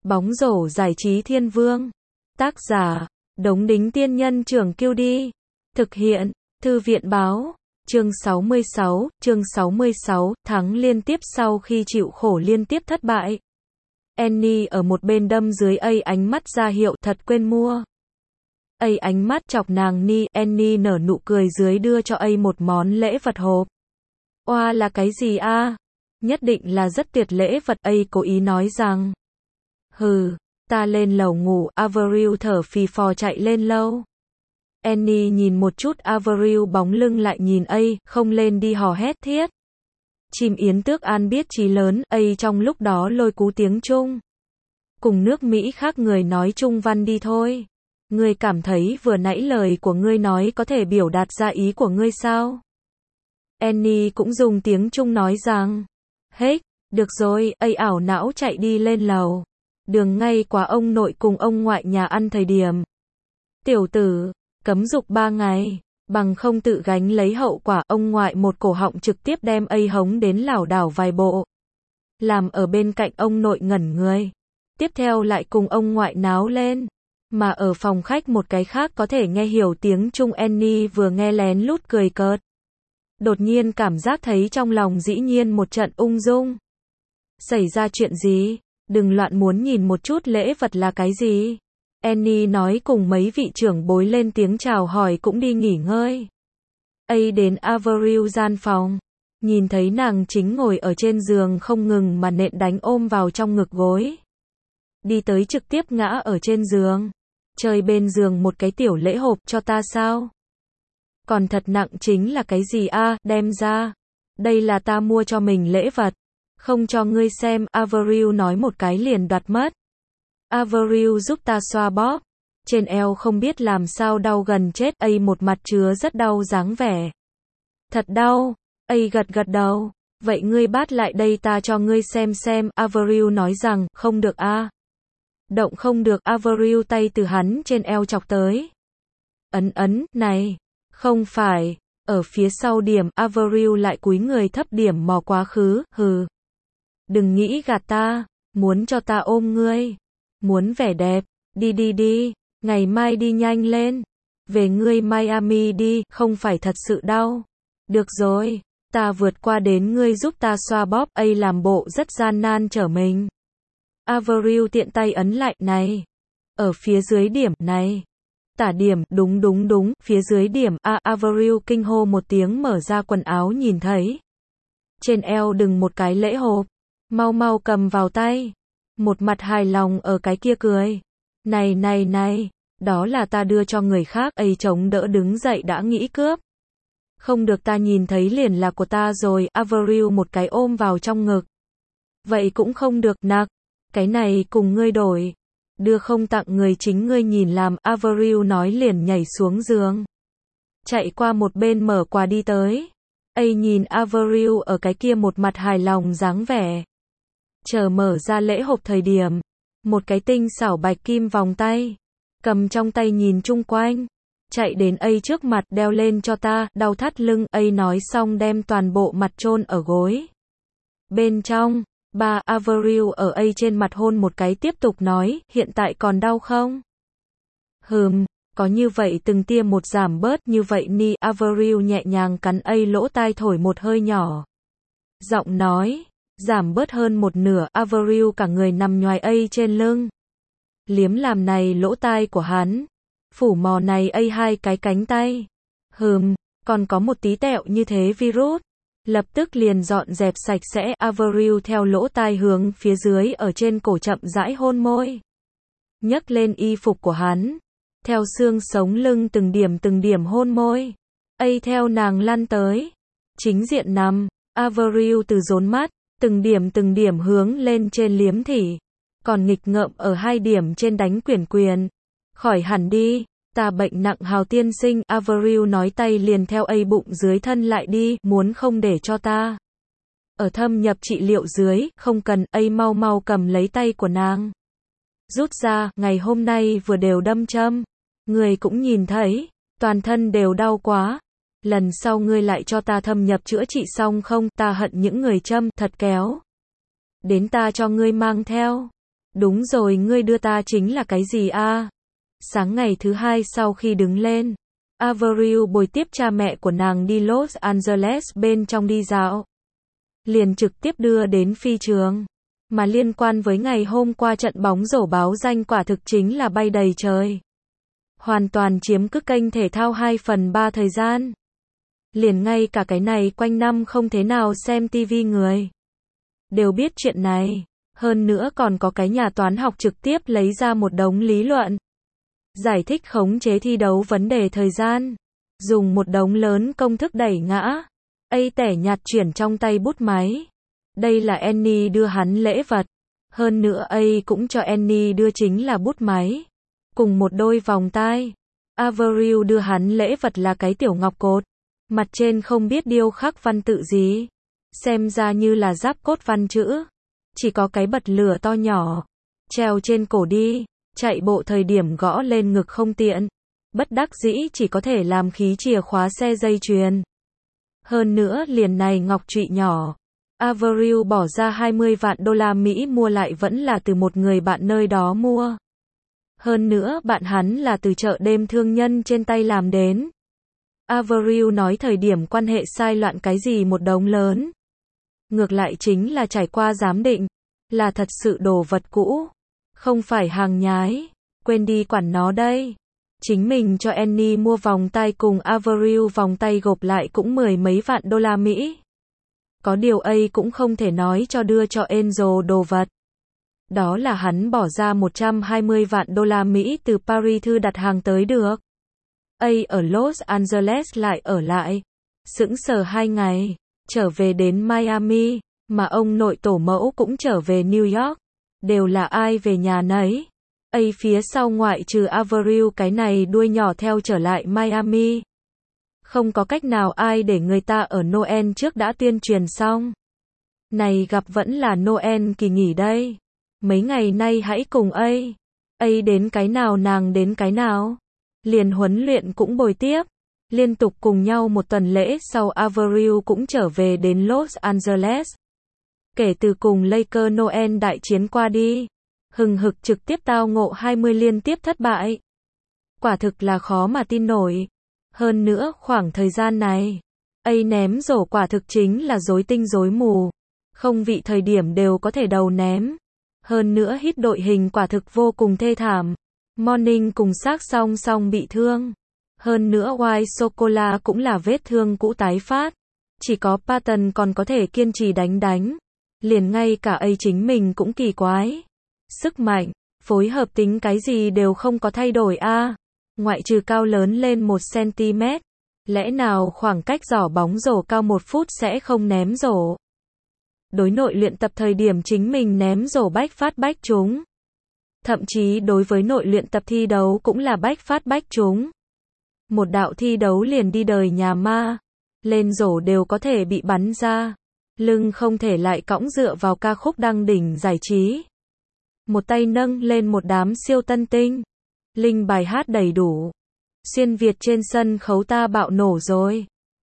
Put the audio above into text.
Bóng rổ giải trí thiên vương. Tác giả, Đống Đính Tiên Nhân Trưởng Kiêu Đi. Thực hiện, Thư viện Báo. Chương 66, thắng liên tiếp sau khi chịu khổ liên tiếp thất bại. Annie ở một bên đâm dưới A ánh mắt ra hiệu thật quên mua. A ánh mắt chọc nàng Annie nở nụ cười dưới đưa cho A một món lễ vật hộp. Oa là cái gì a? Nhất định là rất tuyệt lễ vật. A cố ý nói rằng. Hừ, ta lên lầu ngủ. Avril thở phì phò chạy lên lâu. Annie nhìn một chút Avril bóng lưng lại nhìn A, không lên đi hò hét thiết. Chim yến tước an biết chí lớn. A trong lúc đó lôi cú tiếng Trung. Cùng nước Mỹ khác người nói Trung văn đi thôi. Ngươi cảm thấy vừa nãy lời của ngươi nói có thể biểu đạt ra ý của ngươi sao? Annie cũng dùng tiếng Trung nói rằng. Hết, được rồi. A ảo não chạy đi lên lầu. Đường ngay qua ông nội cùng ông ngoại nhà ăn thời điểm. Tiểu tử, cấm dục 3 ngày, bằng không tự gánh lấy hậu quả. Ông ngoại một cổ họng trực tiếp đem A hống đến lảo đảo vài bộ. Làm ở bên cạnh ông nội ngẩn người. Tiếp theo lại cùng ông ngoại náo lên. Mà ở phòng khách một cái khác có thể nghe hiểu tiếng Trung Annie vừa nghe lén lút cười cợt. Đột nhiên cảm giác thấy trong lòng dĩ nhiên một trận ung dung. Xảy ra chuyện gì? Đừng loạn, muốn nhìn một chút lễ vật là cái gì? Annie nói cùng mấy vị trưởng bối lên tiếng chào hỏi cũng đi nghỉ ngơi. A đến Avril gian phòng. Nhìn thấy nàng chính ngồi ở trên giường không ngừng mà nện đánh ôm vào trong ngực gối. Đi tới trực tiếp ngã ở trên giường. Chơi bên giường một cái tiểu lễ hộp cho ta sao? Còn thật nặng chính là cái gì a? Đem ra. Đây là ta mua cho mình lễ vật. Không cho ngươi xem. Avril nói một cái liền đoạt mất. Avril giúp ta xoa bóp. Trên eo không biết làm sao đau gần chết. A một mặt chứa rất đau dáng vẻ. Thật đau. A gật gật đầu. Vậy ngươi bắt lại đây ta cho ngươi xem. Avril nói rằng, không được a. Động không được. Avril tay từ hắn trên eo chọc tới. Ấn, này. Không phải. Ở phía sau điểm. Avril lại cúi người thấp điểm mò quá khứ. Hừ. Đừng nghĩ gạt ta. Muốn cho ta ôm ngươi. Muốn vẻ đẹp. Đi. Ngày mai đi nhanh lên. Về ngươi Miami đi. Không phải thật sự đau. Được rồi. Ta vượt qua đến ngươi giúp ta xoa bóp. A làm bộ rất gian nan trở mình. Avril tiện tay ấn lại. Này. Ở phía dưới điểm. Này. Tả điểm. Đúng. Phía dưới điểm. Avril kinh hô một tiếng mở ra quần áo nhìn thấy. Trên eo đừng một cái lễ hộp. Mau cầm vào tay. Một mặt hài lòng ở cái kia cười. Này. Đó là ta đưa cho người khác. A chống đỡ đứng dậy đã nghĩ cướp. Không được, ta nhìn thấy liền là của ta rồi. Avril một cái ôm vào trong ngực. Vậy cũng không được. Nặc. Cái này cùng ngươi đổi. Đưa không tặng người chính ngươi nhìn làm. Avril nói liền nhảy xuống giường. Chạy qua một bên mở quà đi tới. A nhìn Avril ở cái kia một mặt hài lòng dáng vẻ. Chờ mở ra lễ hộp thời điểm. Một cái tinh xảo bạch kim vòng tay. Cầm trong tay nhìn chung quanh. Chạy đến A trước mặt, đeo lên cho ta, đau thắt lưng. A nói xong đem toàn bộ mặt chôn ở gối. Bên trong. Avril ở A trên mặt hôn một cái tiếp tục nói, hiện tại còn đau không? Có như vậy từng tia một giảm bớt như vậy ni. Avril nhẹ nhàng cắn A lỗ tai thổi một hơi nhỏ. Giọng nói, giảm bớt hơn một nửa. Avril cả người nằm nhoài A trên lưng. Liếm làm này lỗ tai của hắn. Phủ mò này A hai cái cánh tay. Còn có một tí tẹo như thế virus. Lập tức liền dọn dẹp sạch sẽ. Avril theo lỗ tai hướng phía dưới ở trên cổ chậm rãi hôn môi. Nhấc lên y phục của hắn. Theo xương sống lưng từng điểm hôn môi. A theo nàng lăn tới. Chính diện nằm. Avril từ rốn mắt. Từng điểm hướng lên trên liếm thỉ. Còn nghịch ngợm ở 2 điểm trên đánh quyền. Khỏi hẳn đi. Ta bệnh nặng Hào tiên sinh. Avril nói tay liền theo A bụng dưới thân lại đi. Muốn không để cho ta ở thâm nhập trị liệu dưới. Không cần. A mau cầm lấy tay của nàng. Rút ra. Ngày hôm nay vừa đều đâm châm. Người cũng nhìn thấy. Toàn thân đều đau quá. Lần sau ngươi lại cho ta thâm nhập chữa trị xong không? Ta hận những người châm thật kéo. Đến ta cho ngươi mang theo. Đúng rồi, ngươi đưa ta chính là cái gì a? Sáng ngày thứ hai sau khi đứng lên, Avril bồi tiếp cha mẹ của nàng đi Los Angeles bên trong đi dạo. Liền trực tiếp đưa đến phi trường. Mà liên quan với ngày hôm qua trận bóng rổ báo danh quả thực chính là bay đầy trời. Hoàn toàn chiếm cứ kênh thể thao 2/3 thời gian. Liền ngay cả cái này quanh năm không thế nào xem TV người đều biết chuyện này. Hơn nữa còn có cái nhà toán học trực tiếp lấy ra một đống lý luận. Giải thích khống chế thi đấu vấn đề thời gian. Dùng một đống lớn công thức đẩy ngã. Tẻ nhạt chuyển trong tay bút máy. Đây là Annie đưa hắn lễ vật. Hơn nữa cũng cho Annie đưa chính là bút máy. Cùng một đôi vòng tai. Avril đưa hắn lễ vật là cái tiểu ngọc cột. Mặt trên không biết điêu khắc văn tự gì. Xem ra như là giáp cốt văn chữ. Chỉ có cái bật lửa to nhỏ. Treo trên cổ đi. Chạy bộ thời điểm gõ lên ngực không tiện. Bất đắc dĩ chỉ có thể làm khí chìa khóa xe dây chuyền. Hơn nữa liền này ngọc trụy nhỏ. Avril bỏ ra 20 vạn đô la Mỹ mua lại vẫn là từ một người bạn nơi đó mua. Hơn nữa bạn hắn là từ chợ đêm thương nhân trên tay làm đến. Avril nói thời điểm quan hệ sai loạn cái gì một đống lớn. Ngược lại chính là trải qua giám định. Là thật sự đồ vật cũ. Không phải hàng nhái. Quên đi quản nó đây. Chính mình cho Annie mua vòng tay cùng Avril vòng tay gộp lại cũng 10 mấy vạn đô la Mỹ. Có điều cũng không thể nói cho đưa cho Angel đồ vật. Đó là hắn bỏ ra 120 vạn đô la Mỹ từ Paris thư đặt hàng tới được. Ở Los Angeles lại ở lại. Sững sờ 2 ngày. Trở về đến Miami. Mà ông nội tổ mẫu cũng trở về New York. Đều là ai về nhà nấy. Phía sau ngoại trừ Avril cái này đuôi nhỏ theo trở lại Miami. Không có cách nào ai để người ta ở Noel trước đã tuyên truyền xong. Này gặp vẫn là Noel kỳ nghỉ đây. Mấy ngày nay hãy cùng đến cái nào nàng đến cái nào. Liền huấn luyện cũng bồi tiếp. Liên tục cùng nhau một tuần lễ sau Avril cũng trở về đến Los Angeles. Kể từ cùng Lakers Noel đại chiến qua đi. Hừng hực trực tiếp tao ngộ 20 liên tiếp thất bại. Quả thực là khó mà tin nổi. Hơn nữa khoảng thời gian này, ném rổ quả thực chính là rối tinh rối mù. Không vị thời điểm đều có thể đầu ném. Hơn nữa hít đội hình quả thực vô cùng thê thảm. Morning cùng xác song song bị thương. Hơn nữa White Sockola cũng là vết thương cũ tái phát. Chỉ có Patton còn có thể kiên trì đánh. Liền ngay cả chính mình cũng kỳ quái. Sức mạnh, phối hợp tính cái gì đều không có thay đổi ngoại trừ cao lớn lên 1 cm. Lẽ nào khoảng cách giỏ bóng rổ cao 1 phút sẽ không ném rổ? Đối nội luyện tập thời điểm chính mình ném rổ bách phát bách trúng. Thậm chí đối với nội luyện tập thi đấu cũng là bách phát bách trúng. Một đạo thi đấu liền đi đời nhà ma. Lên rổ đều có thể bị bắn ra. Lưng không thể lại cõng dựa vào ca khúc đăng đỉnh giải trí. Một tay nâng lên một đám siêu tân tinh. Linh bài hát đầy đủ. Xuyên Việt trên sân khấu ta bạo nổ rồi.